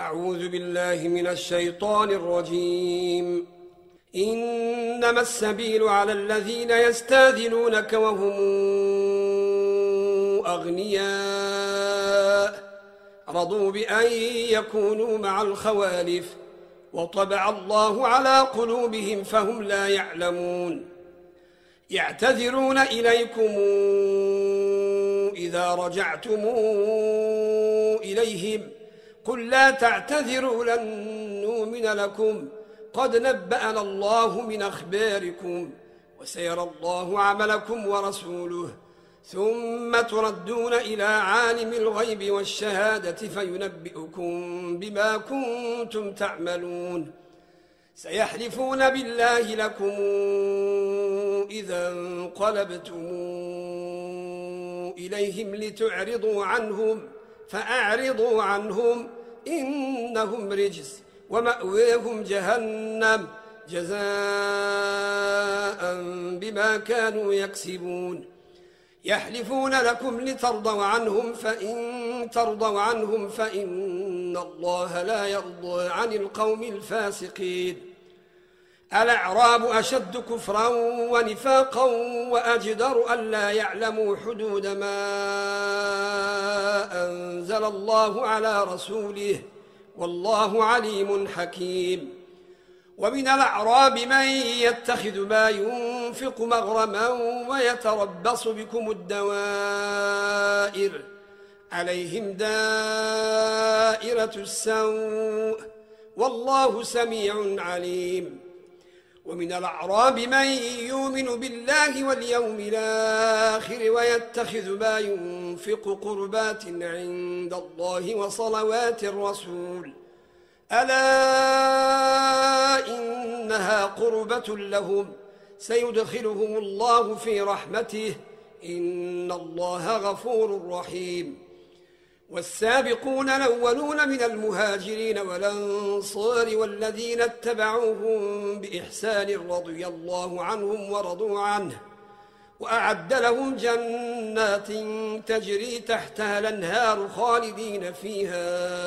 أعوذ بالله من الشيطان الرجيم. إنما السبيل على الذين يستاذنونك وهم أغنياء رضوا بأن يكونوا مع الخوالف وطبع الله على قلوبهم فهم لا يعلمون. يعتذرون إليكم إذا رجعتم إليهم قل لا تعتذروا لن نؤمن لكم قد نبأنا الله من أخباركم وسيرى الله عملكم ورسوله ثم تردون إلى عالم الغيب والشهادة فينبئكم بما كنتم تعملون. سيحلفون بالله لكم إذا انقلبتم إليهم لتعرضوا عنهم فأعرضوا عنهم إنهم رجس ومأواهم جهنم جزاء بما كانوا يكسبون. يحلفون لكم لترضوا عنهم فإن ترضوا عنهم فإن الله لا يرضى عن القوم الفاسقين. الأعراب أشد كفرا ونفاقا وأجدر ألا يعلموا حدود ما أنزل الله على رسوله والله عليم حكيم. ومن الأعراب من يتخذ ما ينفق مغرما ويتربص بكم الدوائر عليهم دائرة السوء والله سميع عليم. ومن الأعراب من يؤمن بالله واليوم الآخر ويتخذ ما ينفق قربات عند الله وصلوات الرسول ألا إنها قربة لهم سيدخلهم الله في رحمته إن الله غفور رحيم. والسابقون الأولون من المهاجرين والأنصار والذين اتبعوهم بإحسان رضي الله عنهم ورضوا عنه وأعد لهم جنات تجري تحتها الأنهار خالدين فيها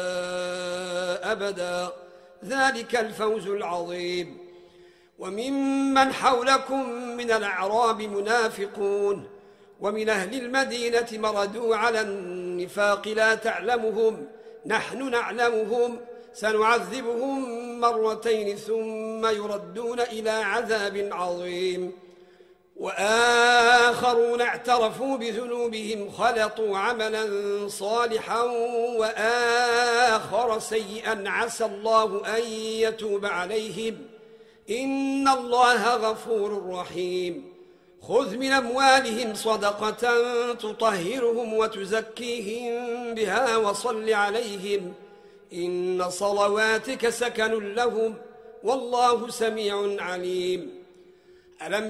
أبدا ذلك الفوز العظيم. وممن حولكم من الأعراب منافقون ومن أهل المدينة مردوا على النفاق لا تعلمهم نحن نعلمهم سنعذبهم مرتين ثم يردون إلى عذاب عظيم. وآخرون اعترفوا بذنوبهم خلطوا عملا صالحا وآخر سيئا عسى الله أن يتوب عليهم إن الله غفور رحيم. خذ من أموالهم صدقة تطهرهم وتزكيهم بها وصل عليهم إن صلواتك سكن لهم والله سميع عليم. ألم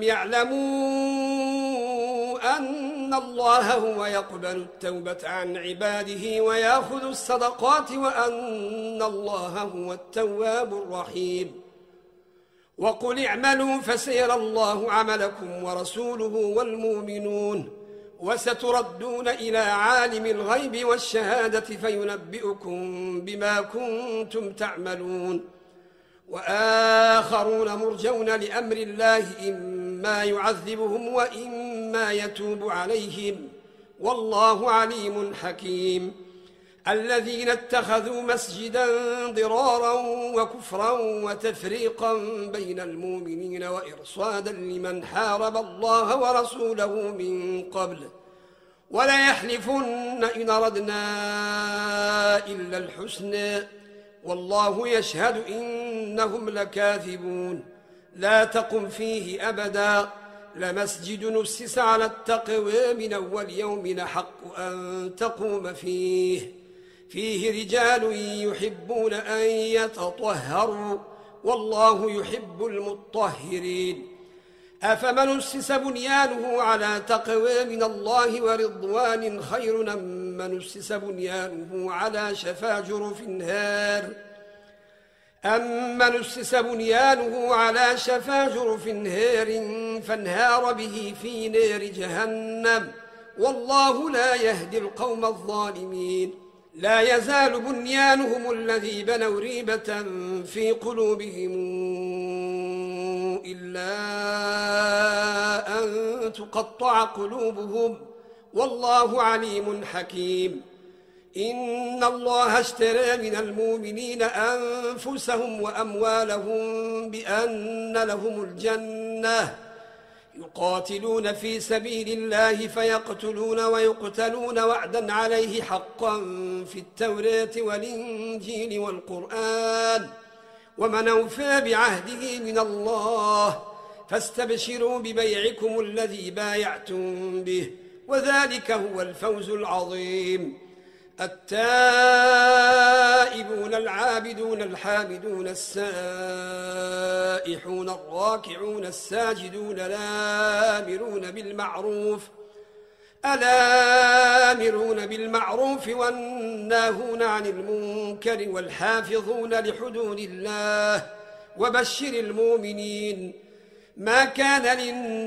يعلموا أن الله هو يقبل التوبة عن عباده ويأخذ الصدقات وأن الله هو التواب الرحيم. وقل اعملوا فسيرى الله عملكم ورسوله والمؤمنون وستردون إلى عالم الغيب والشهادة فينبئكم بما كنتم تعملون. وآخرون مرجون لأمر الله إما يعذبهم وإما يتوب عليهم والله عليم حكيم. الذين اتخذوا مسجدا ضرارا وكفرا وتفريقا بين المؤمنين وإرصادا لمن حارب الله ورسوله من قبل ولا يحلفن إن أردنا إلا الحسنى والله يشهد إنهم لكاذبون. لا تقم فيه أبدا لمسجد نسس على التقوى من أول يوم أحق أن تقوم فيه رجال يحبون أن يتطهروا والله يحب المطهرين. أفمن أسس بنيانه على تقوى من الله ورضوان خير أم من أسس بنيانه على شفا جرف نار أمن أسس بنيانه على شفا جرف نار فانهار به في نار جهنم والله لا يهدي القوم الظالمين. لا يزال بنيانهم الذي بنوا ريبة في قلوبهم إلا أن تقطع قلوبهم والله عليم حكيم. إن الله اشترى من المؤمنين أنفسهم وأموالهم بأن لهم الجنة يقاتلون في سبيل الله فيقتلون ويقتلون وعدا عليه حقا في التوراة والإنجيل والقرآن ومن أوفى بعهده من الله فاستبشروا ببيعكم الذي بايعتم به وذلك هو الفوز العظيم. التائبون العابدون الحامدون السائحون الراكعون الساجدون الآمرون بالمعروف والناهون عن المنكر والحافظون لحدود الله وبشر المؤمنين. ما كان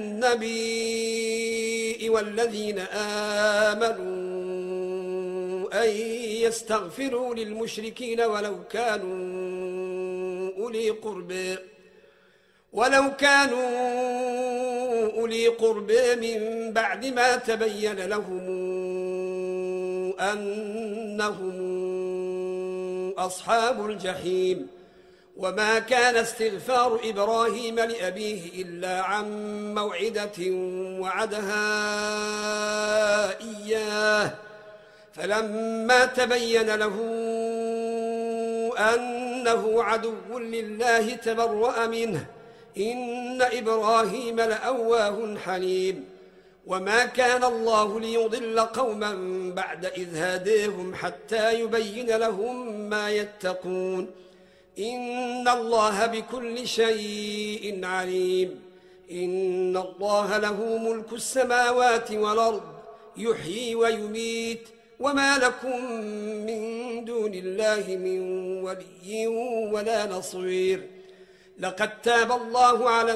للنبي والذين آمنوا أن يستغفروا للمشركين ولو كانوا أولي قربى من بعد ما تبين لهم أنهم أصحاب الجحيم. وما كان استغفار إبراهيم لأبيه إلا عن موعدة وعدها إياه فلما تبين له أنه عدو لله تبرأ منه إن إبراهيم لأواه حليم. وما كان الله ليضل قوما بعد إذ هداهم حتى يبين لهم ما يتقون إن الله بكل شيء عليم. إن الله له ملك السماوات والأرض يحيي ويميت وما لكم من دون الله من ولي ولا نصير. لقد تاب الله على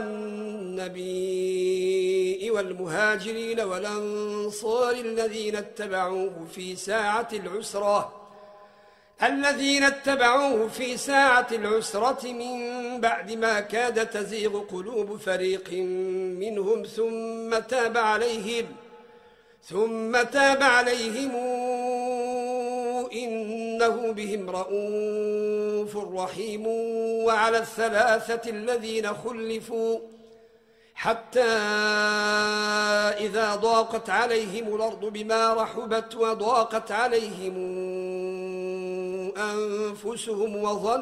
النبي والمهاجرين والأنصار الذين اتبعوه في ساعة العسرة من بعد ما كاد تزيغ قلوب فريق منهم ثم تاب عليهم إنه بهم رؤوف رحيم. وعلى الثلاثة الذين خلفوا حتى إذا ضاقت عليهم الأرض بما رحبت وضاقت عليهم أنفسهم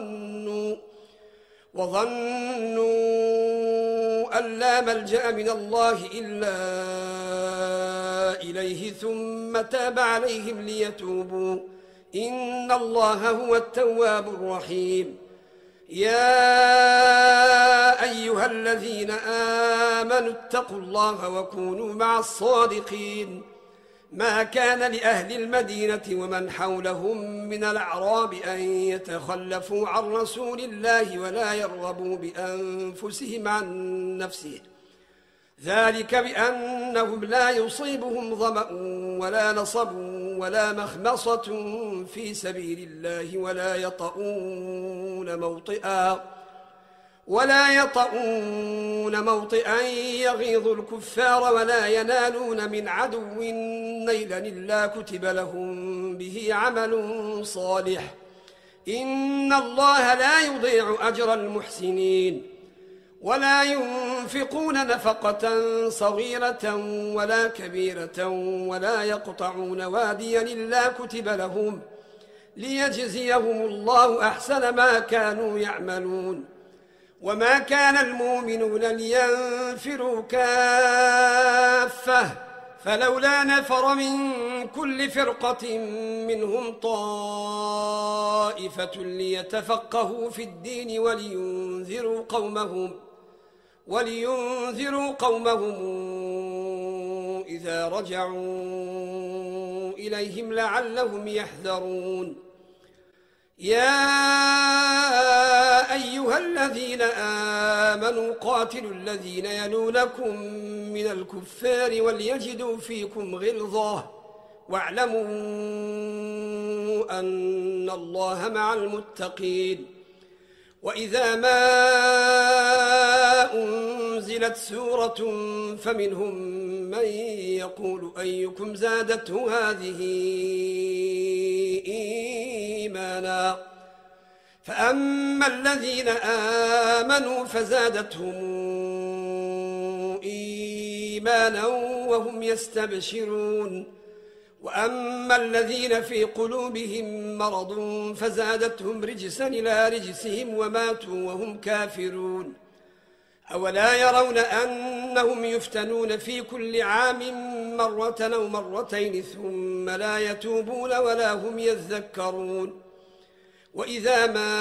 وظنوا أن لا ملجأ من الله إلا إليه ثم تاب عليهم ليتوبوا إن الله هو التواب الرحيم. يا أيها الذين آمنوا اتقوا الله وكونوا مع الصادقين. ما كان لأهل المدينة ومن حولهم من الأعراب أن يتخلفوا عن رسول الله ولا يرغبوا بأنفسهم عن نفسه ذلك بأنهم لا يصيبهم ظمأ ولا نصب ولا مخمصة في سبيل الله ولا يطؤون موطئا يغيظ الكفار ولا ينالون من عدو نيلا إلا كتب لهم به عمل صالح إن الله لا يضيع أجر المحسنين. ولا ينفقون نفقة صغيرة ولا كبيرة ولا يقطعون واديا إلا كتب لهم ليجزيهم الله أحسن ما كانوا يعملون. وما كان المؤمنون لينفروا كافة فلولا نفر من كل فرقة منهم طائفة ليتفقهوا في الدين ولينذروا قومهم إذا رجعوا إليهم لعلهم يحذرون. يا أيها الذين آمنوا قاتلوا الذين يلونكم من الكفار وليجدوا فيكم غلظة واعلموا أن الله مع المتقين وإذا ما أنزلت سورة فمنهم من يقول أيكم زادته هذه إيمانا فأما الذين آمنوا فزادتهم إيمانا وهم يستبشرون وأما الذين في قلوبهم مرض فزادتهم رجسا إلى رجسهم وماتوا وهم كافرون أولا يرون أنهم يفتنون في كل عام مرة أو مرتين ثم لا يتوبون ولا هم يذكرون وإذا ما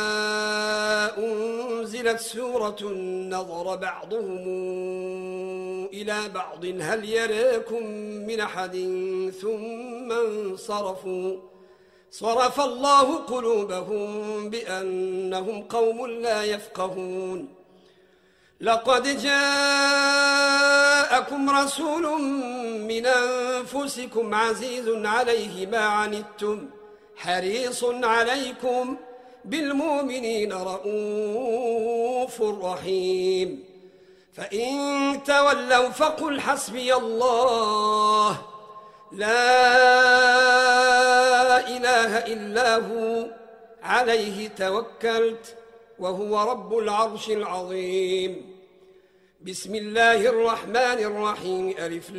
أنزلت سورة نظر بعضهم إلى بعض هل يراكم من أحد ثم انصرفوا صرف الله قلوبهم بأنهم قوم لا يفقهون لقد جاءكم رسول من أنفسكم عزيز عليه ما عنتم حريص عليكم بالمؤمنين رؤوف رحيم فإن تولوا فقل حسبي الله لا إله إلا هو عليه توكلت وهو رب العرش العظيم بسم الله الرحمن الرحيم ألف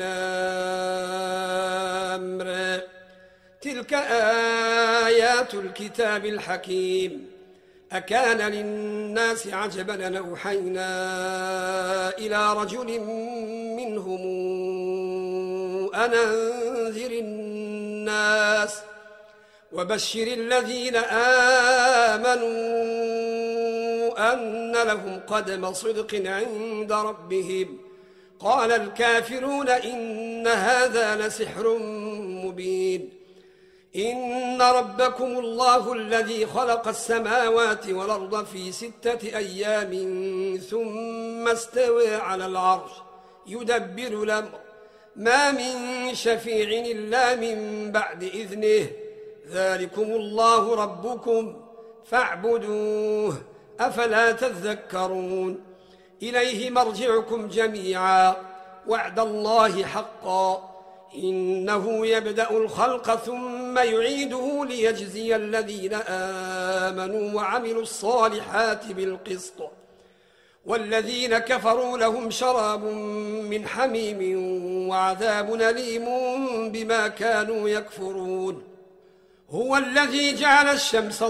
لام را تلك آيات الكتاب الحكيم أكان للناس عجبا أن أوحينا إلى رجل منهم أن أنذر الناس وبشر الذين آمنوا أن لهم قدم صدق عند ربهم قال الكافرون إن هذا لسحر مبين إن ربكم الله الذي خلق السماوات والأرض في 6 أيام ثم استوى على العرش يدبر الأمر ما من شفيع إلا من بعد إذنه ذلكم الله ربكم فاعبدوه أفلا تذكرون إليه مرجعكم جميعا وعد الله حقا إنه يبدأ الخلق ثم يعيده ليجزي الذين آمنوا وعملوا الصالحات بالقسط والذين كفروا لهم شراب من حميم وعذاب أليم بما كانوا يكفرون هو الذي جعل الشمس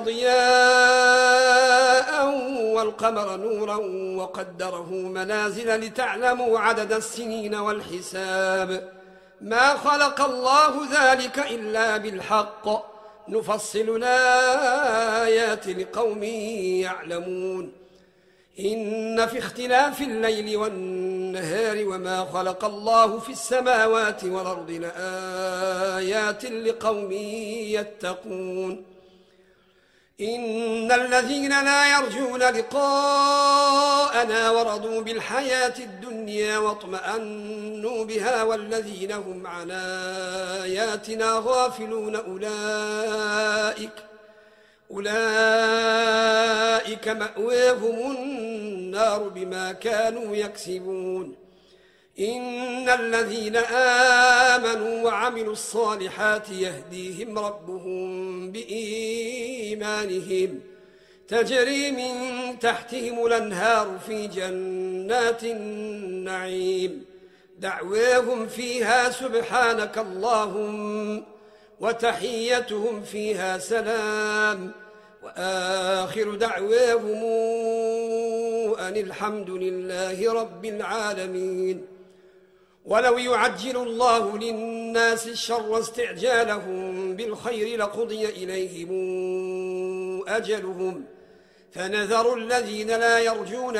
ضياء والقمر نورا وقدره منازل لتعلموا عدد السنين والحساب ما خلق الله ذلك إلا بالحق نفصل الآيات لقوم يعلمون إن في اختلاف الليل والنهار وما خلق الله في السماوات والأرض لآيات لقوم يتقون إن الذين لا يرجون لقاءنا ورضوا بالحياة الدنيا واطمأنوا بها والذين هم عن آياتنا غافلون أولئك مأواهم النار بما كانوا يكسبون إن الذين آمنوا وعملوا الصالحات يهديهم ربهم بإيمانهم تجري من تحتهم الأنهار في جنات النعيم دعواهم فيها سبحانك اللهم وتحيتهم فيها سلام وآخر دعواهم أن الحمد لله رب العالمين ولو يعجل الله للناس الشر استعجالهم بالخير لقضي إليهم أجلهم فنذر الذين لا يرجون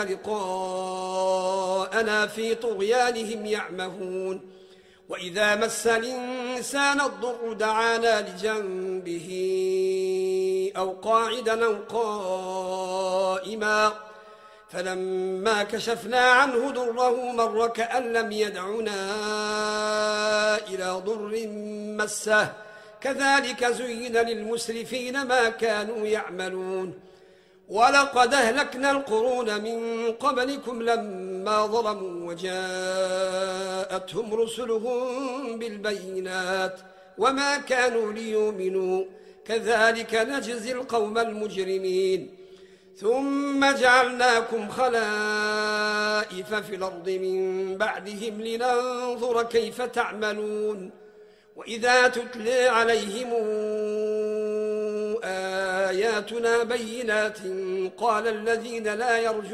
لقاءنا في طغيانهم يعمهون وإذا مس الإنسان الضر دعانا لجنبه أو قاعدا أو قائما فلما كشفنا عنه ضره مر كأن لم يدعنا إلى ضر مسه كذلك زين للمسرفين ما كانوا يعملون ولقد أهلكنا القرون من قبلكم لما ظلموا وجاءتهم رسلهم بالبينات وما كانوا ليؤمنوا كذلك نجزي القوم المجرمين ثم جعلناكم خلائف في الأرض من بعدهم لننظر كيف تعملون وإذا تتلى عليهم آياتنا بينات قال الذين لا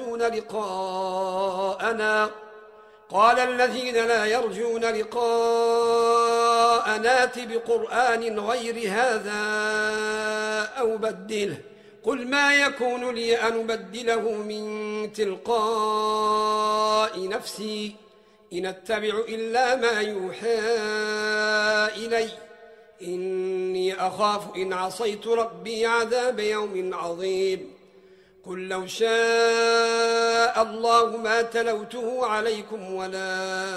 يرجون لقاءنا ائت بقرآن غير هذا أو بدله قل ما يكون لي أن أبدله من تلقاء نفسي إن أتبع إلا ما يوحى إلي إني أخاف إن عصيت ربي عذاب يوم عظيم قل لو شاء الله ما تلوته عليكم ولا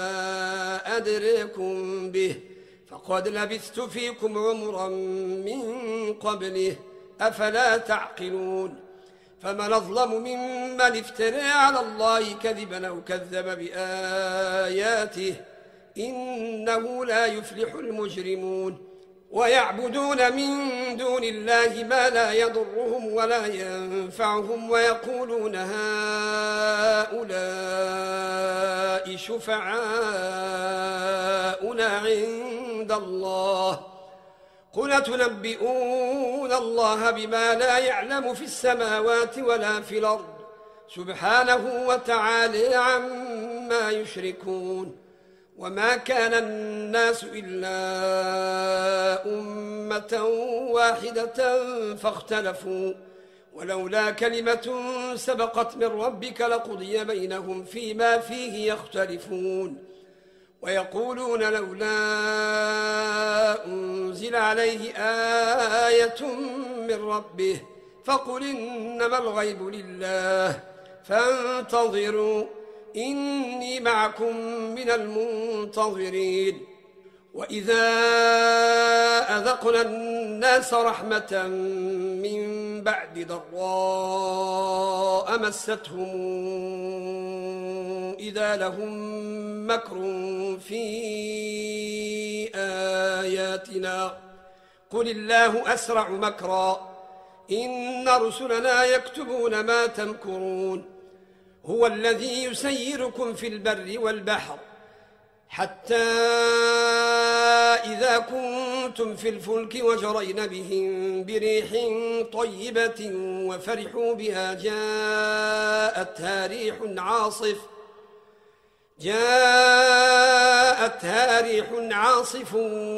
أدريكم به فقد لبثت فيكم عمرا من قبله أفلا تعقلون فمن أظلم ممن افترى على الله كذبا أو كذب بآياته إنه لا يفلح المجرمون ويعبدون من دون الله ما لا يضرهم ولا ينفعهم ويقولون هؤلاء شفعاؤنا عند الله قل تنبئون الله بما لا يعلم في السماوات ولا في الأرض سبحانه وتعالى عما يشركون وما كان الناس إلا أمة واحدة فاختلفوا ولولا كلمة سبقت من ربك لقضي بينهم فيما فيه يختلفون ويقولون لولا أنزل عليه آية من ربه فقل إنما الغيب لله فانتظروا إني معكم من المنتظرين وإذا أذقنا الناس رحمة من بعد ضراء مستهم إذا لهم مكر في آياتنا قل الله أسرع مكرا إن رسلنا يكتبون ما تمكرون هو الذي يسيركم في البر والبحر حتى إذا كنتم في الفلك وجرين بهم بريح طيبة وفرحوا بها جاءتها ريح عاصف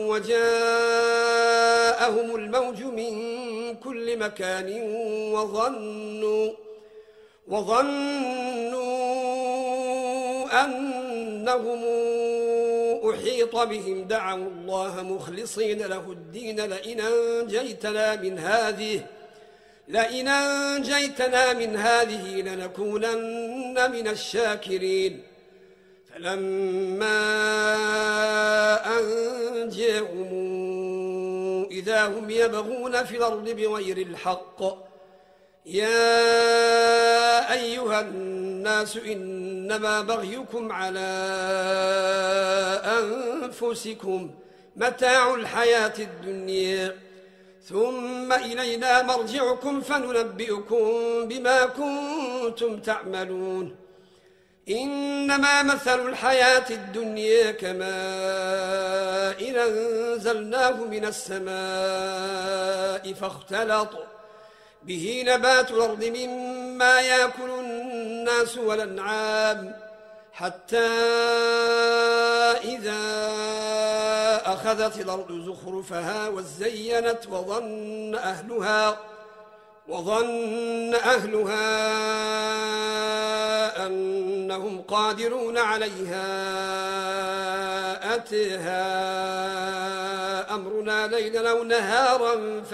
وجاءهم الموج من كل مكان وظنوا أنهم أحيط بهم دعوا الله مخلصين له الدين لئن أنجيتنا من هذه لنكونن من الشاكرين فلما أنجاهم إذا هم يبغون في الأرض بغير الحق يا أيها الناس إنما بغيكم على أنفسكم متاع الحياة الدنيا ثم إلينا مرجعكم فننبئكم بما كنتم تعملون إنما مثل الحياة الدنيا كماء أنزلناه من السماء فاختلط به نبات الأرض مما يأكل الناس والأنعام حتى إذا أخذت الأرض زخرفها وزينت وظن أهلها أنهم قادرون عليها أتيها أمرنا ليلا أو نهارا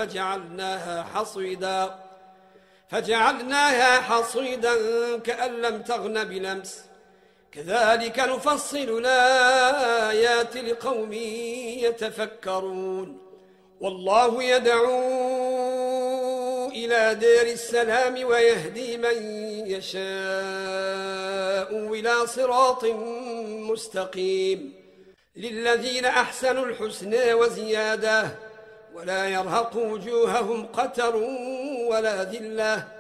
فجعلناها حصيدا كأن لم تغن بلمس كذلك نفصل الآيات لقوم يتفكرون والله يدعو إلى دار السلام ويهدي من يشاء إلى صراط مستقيم للذين أحسنوا الحسنى وزيادة ولا يرهق وجوههم قتر ولا ذلة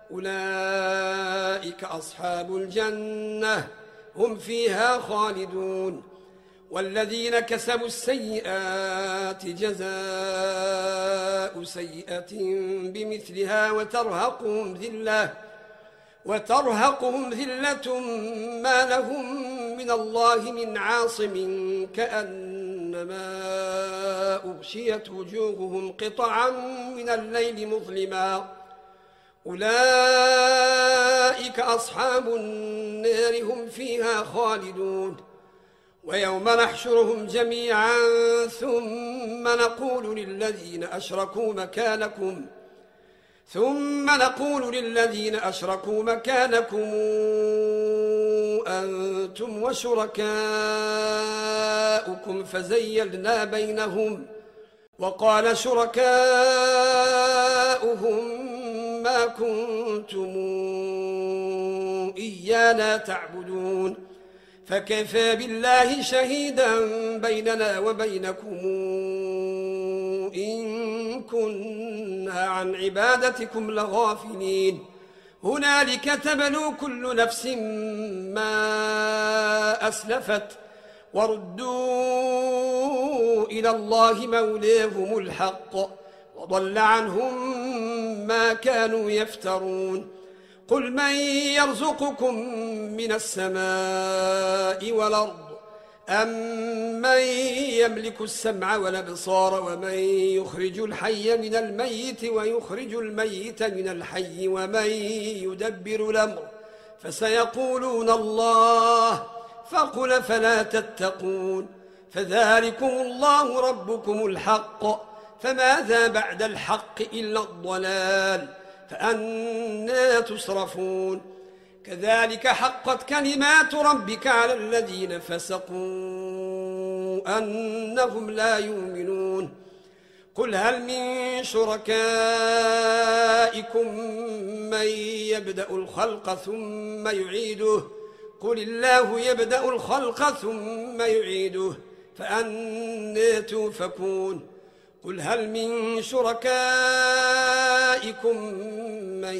أولئك أصحاب الجنة هم فيها خالدون والذين كسبوا السيئات جزاء سيئة بمثلها وترهقهم ذلة ما لهم من الله من عاصم كأنما أغشيت وجوههم قطعا من الليل مظلما أولئك أصحاب النار هم فيها خالدون ويوم نحشرهم جميعا ثم نقول للذين أشركوا مكانكم أنتم وشركاؤكم فزيلنا بينهم وقال شركاؤهم ما كنتم إيانا تعبدون فكفى بالله شهيدا بيننا وبينكم إن كنا عن عبادتكم لغافلين هنالك تبلو كل نفس ما أسلفت وردوا إلى الله مولاهم الحق وضل عنهم ما كانوا يفترون قل من يرزقكم من السماء والأرض أم من يملك السمع والأبصار ومن يخرج الحي من الميت ويخرج الميت من الحي ومن يدبر الأمر فسيقولون الله فقل فلا تتقون فذلكم الله ربكم الحق فماذا بعد الحق إلا الضلال فأنى تصرفون كذلك حقت كلمات ربك على الذين فسقوا أنهم لا يؤمنون قل هل من شركائكم من يبدأ الخلق ثم يعيده قل الله يبدأ الخلق ثم يعيده فأنى توفكون قل هل من شركائكم من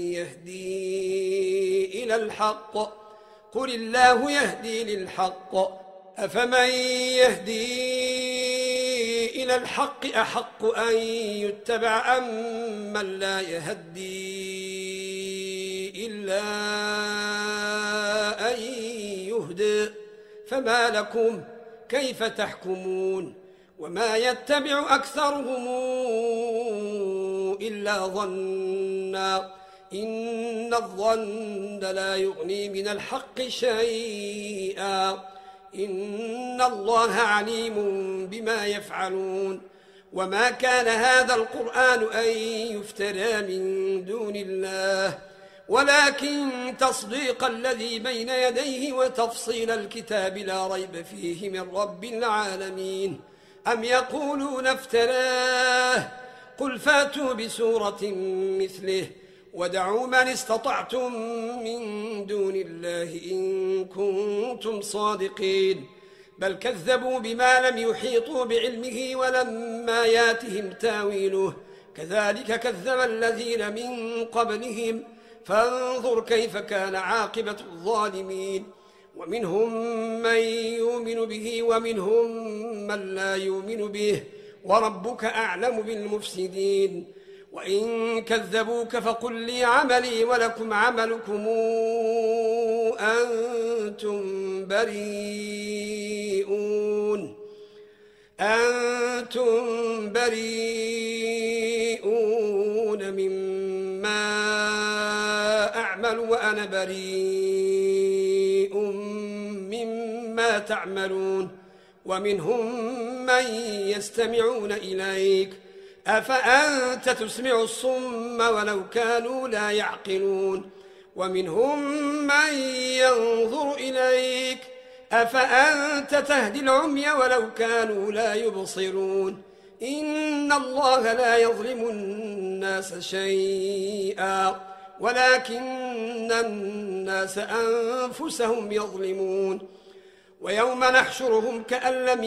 يهدي إلى الحق قل الله يهدي للحق أفمن يهدي إلى الحق أحق أن يتبع أم من لا يهدي إلا أن يهدى فما لكم كيف تحكمون وما يتبع أكثرهم إلا ظنا إن الظن لا يغني من الحق شيئا إن الله عليم بما يفعلون وما كان هذا القرآن أن يفترى من دون الله ولكن تصديق الذي بين يديه وتفصيل الكتاب لا ريب فيه من رب العالمين أم يقولون افتراه قل فاتوا بسورة مثله ودعوا من استطعتم من دون الله إن كنتم صادقين بل كذبوا بما لم يحيطوا بعلمه ولما ياتهم تاويله كذلك كذب الذين من قبلهم فانظر كيف كان عاقبة الظالمين ومنهم من يؤمن به ومنهم من لا يؤمن به وربك أعلم بالمفسدين وإن كذبوك فقل لي عملي ولكم عملكم أنتم بريئون مما أعمل وأنا بريء مما تعملون ومنهم من يستمعون إليك أفأنت تسمع الصم ولو كانوا لا يعقلون ومنهم من ينظر إليك أفأنت تهدي العمي ولو كانوا لا يبصرون إن الله لا يظلم الناس شيئا ولكن الناس أنفسهم يظلمون ويوم نحشرهم كأن لم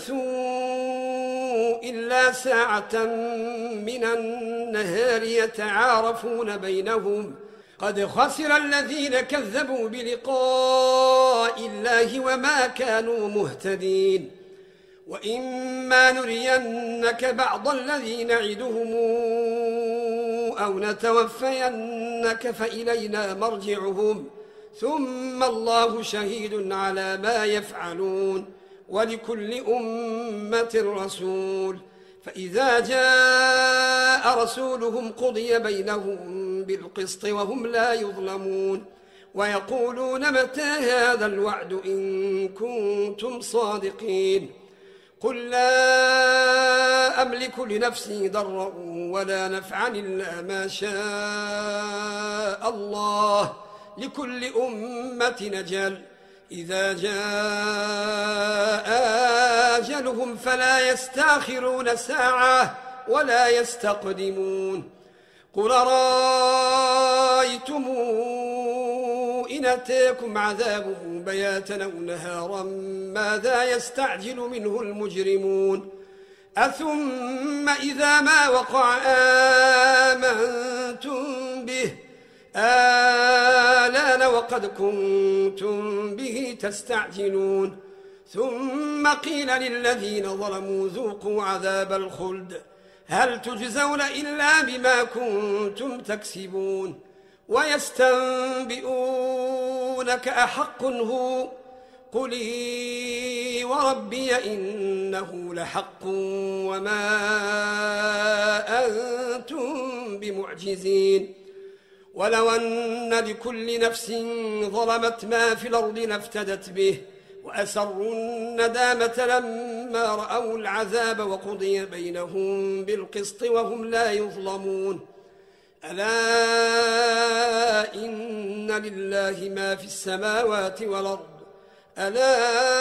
يلبثوا إلا ساعة من النهار يتعارفون بينهم قد خسر الذين كذبوا بلقاء الله وما كانوا مهتدين وإما نرينك بعض الذي نعدهم أو نتوفينك فإلينا مرجعهم ثم الله شهيد على ما يفعلون ولكل أمة رسول فإذا جاء رسولهم قضي بينهم بالقسط وهم لا يظلمون ويقولون متى هذا الوعد إن كنتم صادقين قل لا أملك لنفسي ضرا ولا نفعا إلا ما شاء الله لكل أمة أجل إذا جاء أجلهم فلا يستأخرون ساعة ولا يستقدمون قل رأيتم إن أتاكم عذابه بياتا أو نهارا ماذا يستعجل منه المجرمون أثم إذا ما وقع آمنتم به آلان وقد كنتم به تستعجلون ثم قيل للذين ظلموا ذوقوا عذاب الخلد هل تجزون إلا بما كنتم تكسبون ويستنبئونك أحق هو قل إي وربي إنه لحق وما أنتم بمعجزين ولو أن لكل نفس ظلمت ما في الأرض لافتدت به وأسروا الندامة لما رأوا العذاب وقضي بينهم بالقسط وهم لا يظلمون ألا إن لله ما في السماوات والأرض ألا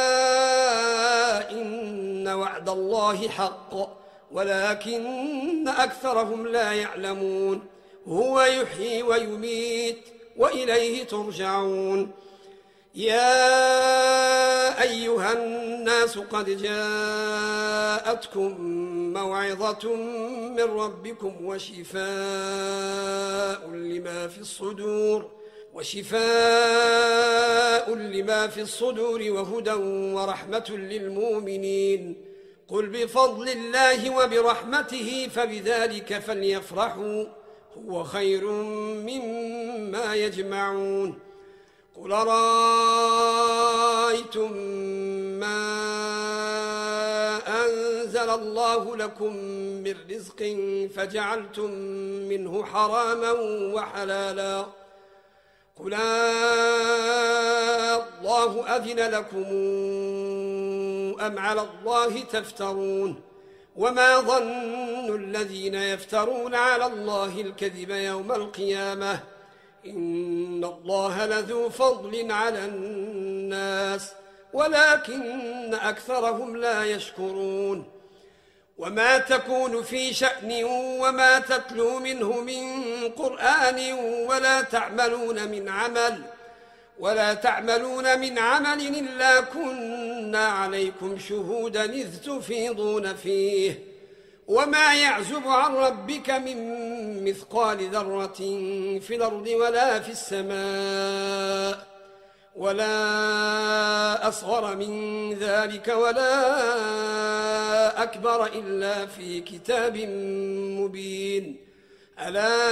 إن وعد الله حق ولكن أكثرهم لا يعلمون هو يحيي ويميت وإليه ترجعون يا أيها الناس قد جاءتكم موعظة من ربكم وشفاء لما في الصدور وهدى ورحمة للمؤمنين قل بفضل الله وبرحمته فبذلك فليفرحوا هو خير مما يجمعون قل رأيتم ما أنزل الله لكم من رزق فجعلتم منه حراما وحلالا قل الله أذن لكم أم على الله تفترون وما ظن الذين يفترون على الله الكذب يوم القيامة إن الله لذو فضل على الناس ولكن أكثرهم لا يشكرون وما تكون في شأن وما تتلو منه من قرآن ولا تعملون من عمل إلا كنا عليكم شهودا إذ تفيضون فيه وما يعزب عن ربك من مثقال ذرة في الأرض ولا في السماء ولا أصغر من ذلك ولا أكبر إلا في كتاب مبين ألا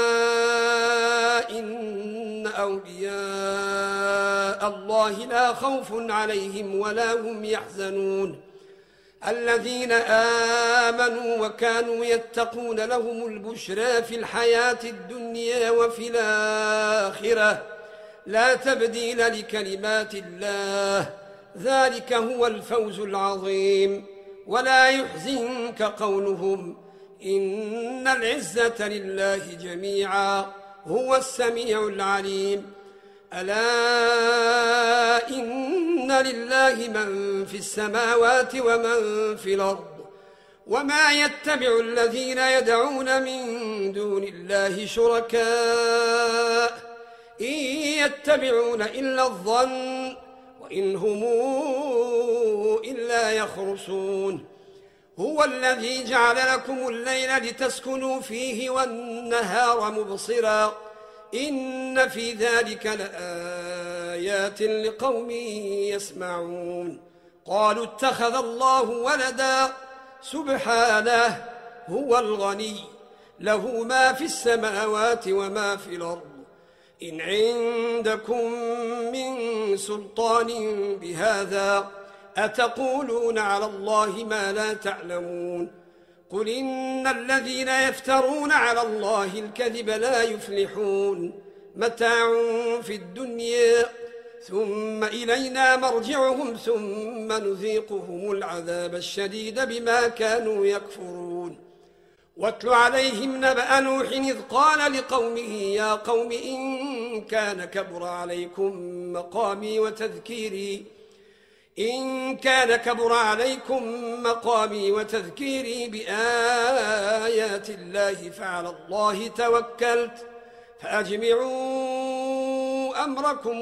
إن أولياء الله لا خوف عليهم ولا هم يحزنون الذين آمنوا وكانوا يتقون لهم البشرى في الحياة الدنيا وفي الآخرة لا تبديل لكلمات الله ذلك هو الفوز العظيم ولا يحزنك قولهم إن العزة لله جميعا هو السميع العليم ألا إن لله من في السماوات ومن في الأرض وما يتبع الذين يدعون من دون الله شركاء إن يتبعون إلا الظن وإن هم إلا يخرصون هو الذي جعل لكم الليل لتسكنوا فيه والنهار مبصرا إن في ذلك لآيات لقوم يسمعون قالوا اتخذ الله ولدا سبحانه هو الغني له ما في السماوات وما في الأرض إن عندكم من سلطان بهذا أتقولون على الله ما لا تعلمون قل إن الذين يفترون على الله الكذب لا يفلحون متاع في الدنيا ثم إلينا مرجعهم ثم نذيقهم العذاب الشديد بما كانوا يكفرون واتل عليهم نبأ نوح إذ قال لقومه يا قوم إن كان كبر عليكم مقامي وتذكيري بآيات الله فعلى الله توكلت فأجمعوا أمركم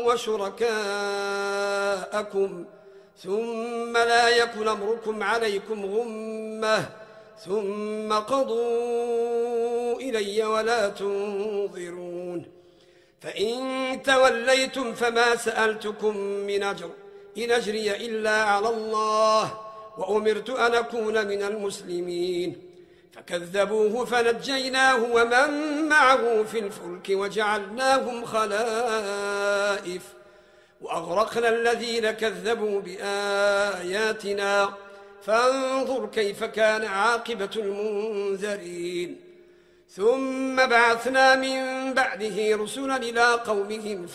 وشركاءكم ثم لا يكن أمركم عليكم غمة ثم قضوا إلي ولا تنظرون فإن توليتم فما سألتكم من أجر إن أجري إلا على الله وأمرت أن أكون من المسلمين فكذبوه فنجيناه ومن معه في الفلك وجعلناهم خلائف وأغرقنا الذين كذبوا بآياتنا فانظر كيف كان عاقبة المنذرين ثم بعثنا من بعده رسلا إلى قومهم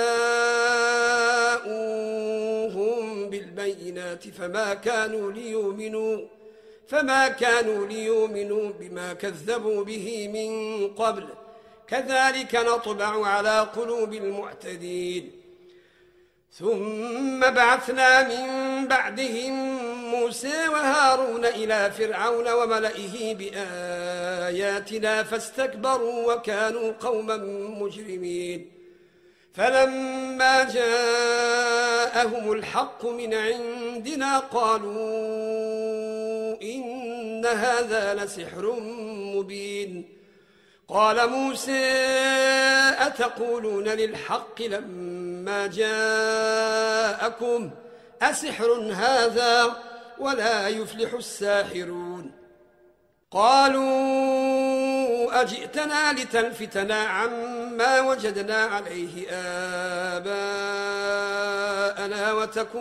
فجاءوهم بالبينات فما كانوا ليؤمنوا بما كذبوا به من قبل كذلك نطبع على قلوب المعتدين ثم بعثنا من بعدهم موسى وهارون إلى فرعون وملئه بآياتنا فاستكبروا وكانوا قوما مجرمين فلما جاءهم الحق من عندنا قالوا إن هذا لسحر مبين قال موسى أتقولون للحق لما جاءكم أسحر هذا ولا يفلح الساحرون قالوا أجئتنا لتلفتنا عما وجدنا عليه آباءنا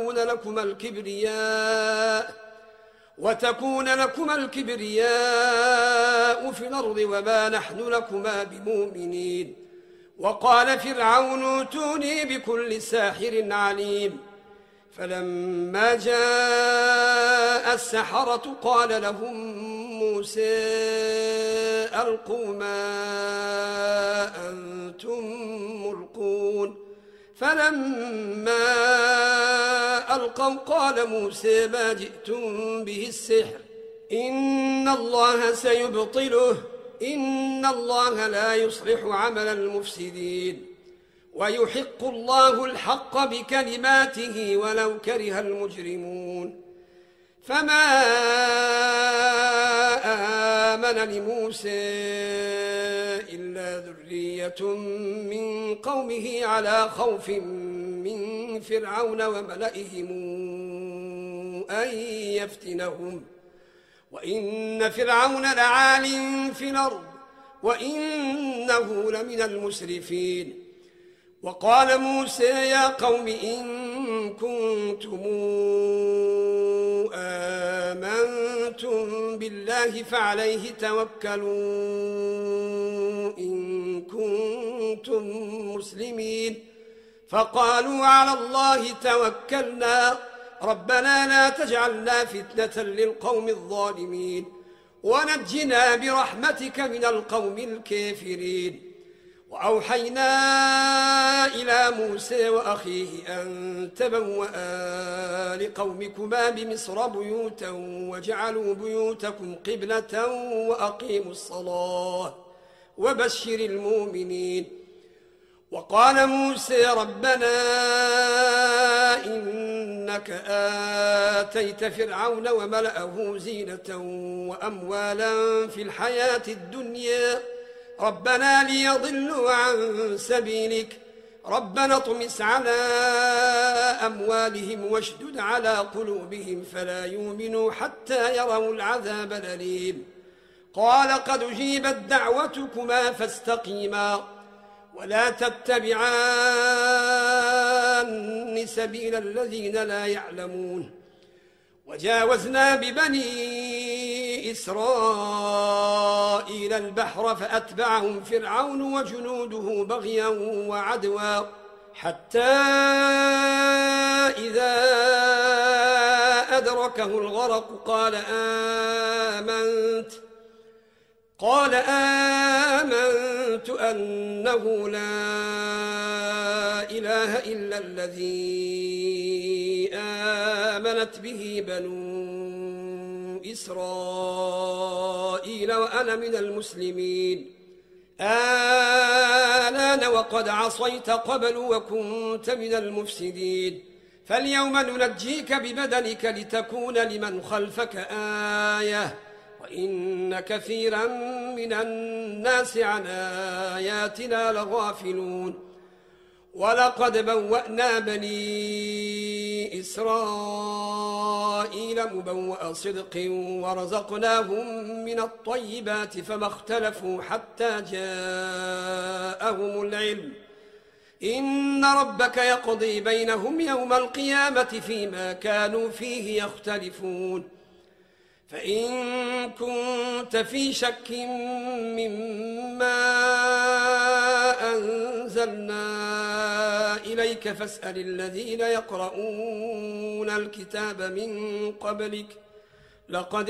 وتكون لكما الكبرياء في الأرض وما نحن لكما بمؤمنين وقال فرعون ائتوني بكل ساحر عليم فلما جاء السحرة قال لهم موسى ألقوا ما أنتم ملقون فلما ألقوا قال موسى ما جئتم به السحر إن الله سيبطله إن الله لا يصلح عمل المفسدين ويحق الله الحق بكلماته ولو كره المجرمون فما آمن لموسى إلا ذرية من قومه على خوف من فرعون وملئهم أن يفتنهم وإن فرعون لعال في الأرض وإنه لمن المسرفين وقال موسى يا قوم إن كنتم آمنتم بالله فعليه توكلوا إن كنتم مسلمين فقالوا على الله توكلنا ربنا لا تجعلنا فتنة للقوم الظالمين ونجنا برحمتك من القوم الكافرين وأوحينا إلى موسى وأخيه أن تبوأ لقومكما بمصر بيوتا وجعلوا بيوتكم قبلة وأقيموا الصلاة وبشر المؤمنين. وقال موسى ربنا إنك آتيت فرعون وملأه زينة وأموالا في الحياة الدنيا ربنا ليضلوا عن سبيلك ربنا اطمس على أموالهم واشدد على قلوبهم فلا يؤمنوا حتى يروا العذاب الأليم. قال قد أجيبت دعوتكما فاستقيما ولا تتبعان سبيل الذين لا يعلمون. وجاوزنا ببني إسرائيل البحر فأتبعهم فرعون وجنوده بغيا وعدوا حتى إذا أدركه الغرق قال آمنت أنه لا إله إلا الذي آمنت به بنو إسرائيل وأنا من المسلمين. الآن وقد عصيت قبل وكنت من المفسدين فاليوم ننجيك ببدنك لتكون لمن خلفك آية وإن كثيرا من الناس عن آياتنا لغافلون. ولقد بوأنا بني إسرائيل مبوأ صدق ورزقناهم من الطيبات فما اختلفوا حتى جاءهم العلم إن ربك يقضي بينهم يوم القيامة فيما كانوا فيه يختلفون. فإن كنت في شك مما أنزلنا إليك فاسأل الذين يقرؤون الكتاب من قبلك لقد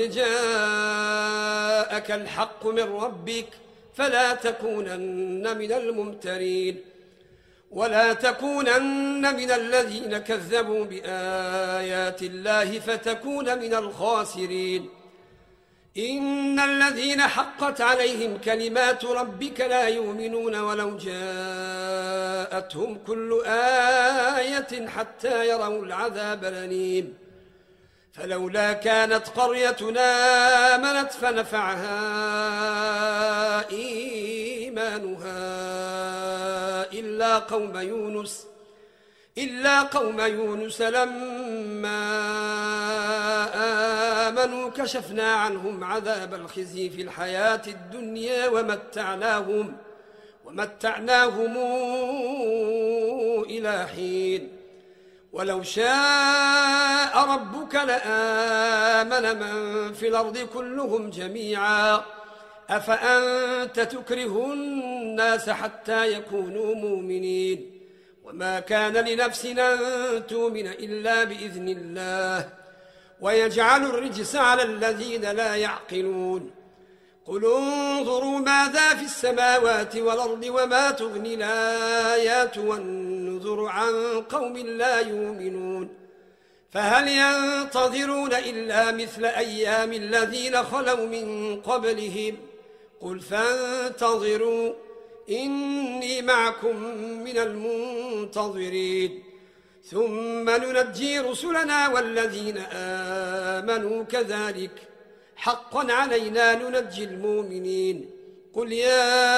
جاءك الحق من ربك فلا تكونن من الممترين ولا تكونن من الذين كذبوا بآيات الله فتكون من الخاسرين. إن الذين حقت عليهم كلمات ربك لا يؤمنون ولو جاءتهم كل آية حتى يروا العذاب الأليم. فلولا كانت قريتنا آمنت فنفعها إيمانها إلا قوم يونس لما آمنوا كشفنا عنهم عذاب الخزي في الحياة الدنيا ومتعناهم إلى حين. ولو شاء ربك لآمن من في الأرض كلهم جميعا أفأنت تكره الناس حتى يكونوا مؤمنين وما كان لنفس أن تؤمن إلا بإذن الله ويجعل الرجس على الذين لا يعقلون. قل انظروا ماذا في السماوات والأرض وما تغني الآيات والنذر عن قوم لا يؤمنون. فهل ينتظرون إلا مثل أيام الذين خلوا من قبلهم قل فانتظروا إني معكم من المنتظرين ثم ننجي رسلنا والذين آمنوا كذلك حقا علينا ننجي المؤمنين. قل يا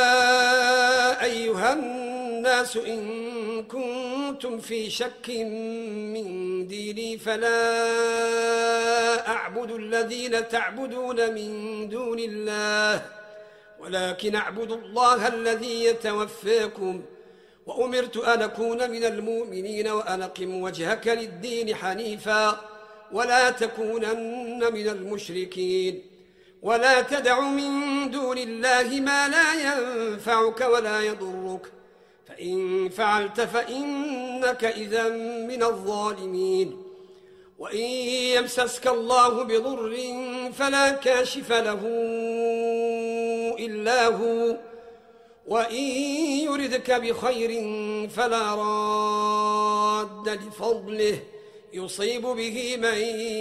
أيها الناس إن كنتم في شك من ديني فلا أعبد الذين تعبدون من دون الله ولكن أعبد الله الذي يتوفاكم وأمرت أن أكون من المؤمنين وأن أقم وجهك للدين حنيفا ولا تكونن من المشركين ولا تدع من دون الله ما لا ينفعك ولا يضرك فإن فعلت فإنك إذا من الظالمين. وإن يمسسك الله بضر فلا كاشف له إلا هو وإن يردك بخير فلا راد لفضله يصيب به من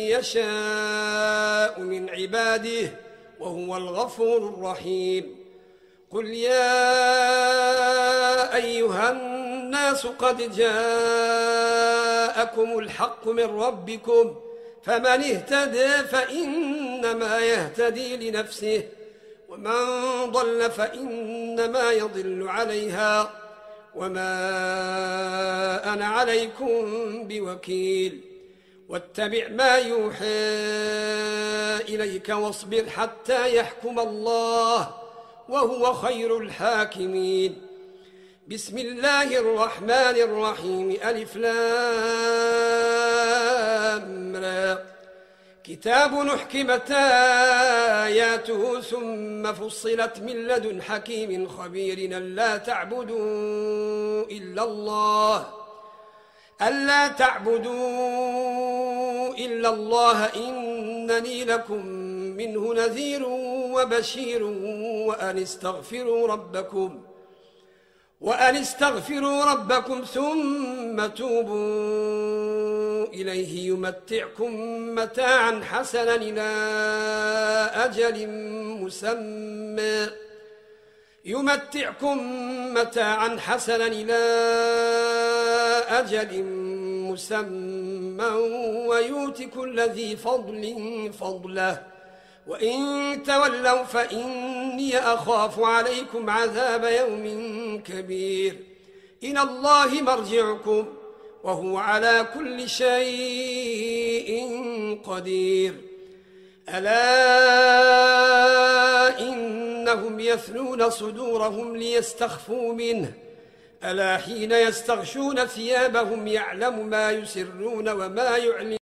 يشاء من عباده وهو الغفور الرحيم. قل يا أيها الناس قد جاءكم الحق من ربكم فمن اهتدى فإنما يهتدي لنفسه ومن ضل فإنما يضل عليها وما أنا عليكم بوكيل. واتبع ما يوحى إليك واصبر حتى يحكم الله وهو خير الحاكمين. بسم الله الرحمن الرحيم. ألف لام را. كتاب أحكمت آياته ثم فصلت من لدن حكيم خبير ألا تعبدوا إلا الله إنني لكم منه نذير وبشير وأن استغفروا ربكم ثم توبوا إليه يمتعكم متاعا حسنا إلى أجل مسمى ويؤت كل ذي فضل فضله وإن تولوا فإني أخاف عليكم عذاب يوم كبير. إلى الله مرجعكم وهو على كل شيء قدير. ألا إنهم يثنون صدورهم ليستخفوا منه ألا حين يستغشون ثيابهم يعلم ما يسرون وما يعلنون